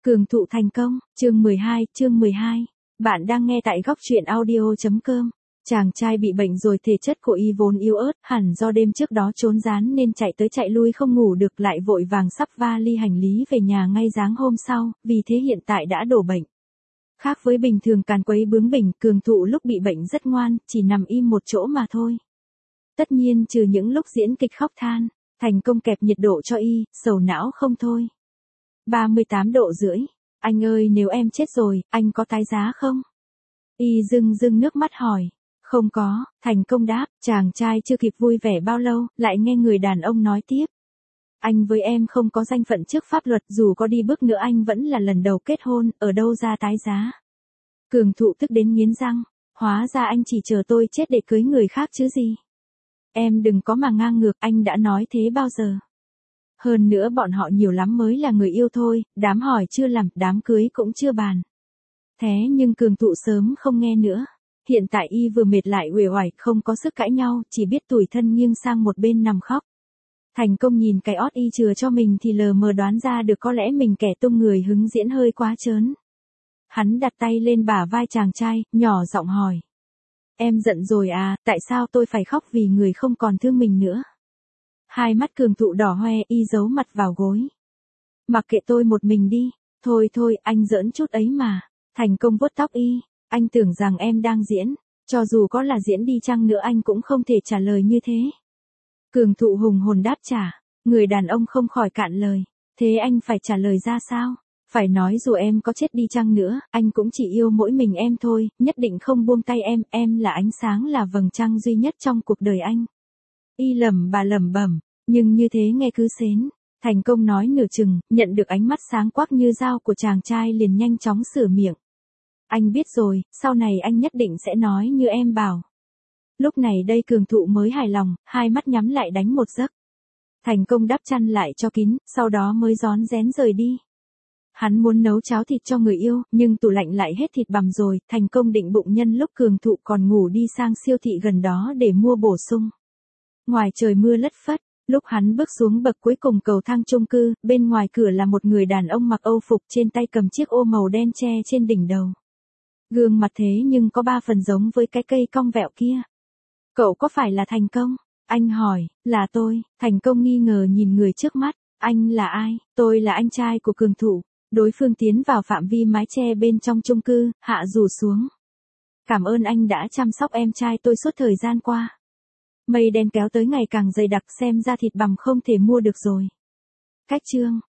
Cường thụ thành công, chương 12. Bạn đang nghe tại góc truyện audio.com. Chàng trai bị bệnh rồi, thể chất của y vốn yếu ớt, hẳn do đêm trước đó trốn rán nên chạy tới chạy lui không ngủ được, lại vội vàng sắp vali hành lý về nhà ngay sáng hôm sau, vì thế hiện tại đã đổ bệnh. Khác với bình thường càn quấy bướng bỉnh, Cường thụ lúc bị bệnh rất ngoan, chỉ nằm im một chỗ mà thôi. Tất nhiên trừ những lúc diễn kịch khóc than, thành công kẹp nhiệt độ cho y, sầu não không thôi. 38 độ rưỡi. Anh ơi, nếu em chết rồi, anh có tái giá không? Y rưng nước mắt hỏi. Không có, thành công đáp. Chàng trai chưa kịp vui vẻ bao lâu, lại nghe người đàn ông nói tiếp. Anh với em không có danh phận trước pháp luật, dù có đi bước nữa anh vẫn là lần đầu kết hôn, ở đâu ra tái giá. Cường thụ tức đến nghiến răng. Hóa ra anh chỉ chờ tôi chết để cưới người khác chứ gì. Em đừng có mà ngang ngược, anh đã nói thế bao giờ. Hơn nữa bọn họ nhiều lắm mới là người yêu thôi, đám hỏi chưa làm, đám cưới cũng chưa bàn. Thế nhưng Cường thụ sớm không nghe nữa. Hiện tại y vừa mệt lại uể oải, không có sức cãi nhau, chỉ biết tủi thân nghiêng sang một bên nằm khóc. Thành công nhìn cái ót y chừa cho mình thì lờ mờ đoán ra được có lẽ mình kẻ tung người hứng diễn hơi quá trớn. Hắn đặt tay lên bả vai chàng trai, nhỏ giọng hỏi. Em giận rồi à, tại sao tôi phải khóc vì người không còn thương mình nữa? Hai mắt Cường thụ đỏ hoe, y giấu mặt vào gối. Mặc kệ tôi một mình đi, thôi, anh giỡn chút ấy mà. Thành công vuốt tóc y, anh tưởng rằng em đang diễn, cho dù có là diễn đi chăng nữa anh cũng không thể trả lời như thế. Cường thụ hùng hồn đáp trả, người đàn ông không khỏi cạn lời, thế anh phải trả lời ra sao? Phải nói dù em có chết đi chăng nữa, anh cũng chỉ yêu mỗi mình em thôi, nhất định không buông tay em là ánh sáng là vầng trăng duy nhất trong cuộc đời anh. Y lẩm bẩm, nhưng như thế nghe cứ sến. Thành công nói nửa chừng, nhận được ánh mắt sáng quắc như dao của chàng trai liền nhanh chóng sửa miệng. Anh biết rồi, sau này anh nhất định sẽ nói như em bảo. Lúc này đây Cường thụ mới hài lòng, hai mắt nhắm lại đánh một giấc. Thành công đắp chăn lại cho kín, sau đó mới rón rén rời đi. Hắn muốn nấu cháo thịt cho người yêu, nhưng tủ lạnh lại hết thịt bằm rồi, Thành công định bụng nhân lúc Cường thụ còn ngủ đi sang siêu thị gần đó để mua bổ sung. Ngoài trời mưa lất phất, lúc hắn bước xuống bậc cuối cùng cầu thang chung cư, bên ngoài cửa là một người đàn ông mặc âu phục, trên tay cầm chiếc ô màu đen che trên đỉnh đầu. Gương mặt thế nhưng có 3 phần giống với cái cây cong vẹo kia. Cậu có phải là Thành công? Anh hỏi. Là tôi. Thành công nghi ngờ nhìn người trước mắt. Anh là ai? Tôi là anh trai của Cường thụ. Đối phương tiến vào phạm vi mái che bên trong chung cư, hạ rủ xuống. Cảm ơn anh đã chăm sóc em trai tôi suốt thời gian qua. Mây đen kéo tới ngày càng dày đặc, xem ra thịt bằm không thể mua được rồi. Cách chương.